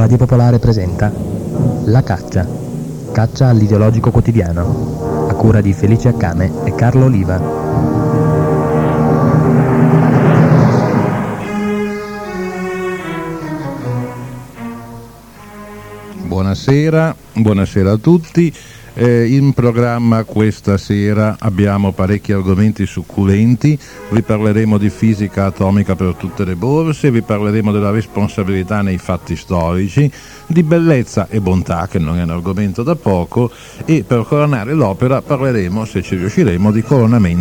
Radio Popolare presenta La Caccia, caccia all'ideologico quotidiano, a cura di Felice Accame e Carlo Oliva. Buonasera a tutti. In programma questa sera abbiamo parecchi argomenti succulenti. Vi parleremo di fisica atomica per tutte le borse, vi parleremo della responsabilità nei fatti storici, di bellezza e bontà, che non è un argomento da poco, e per coronare l'opera parleremo, se ci riusciremo, di coronamento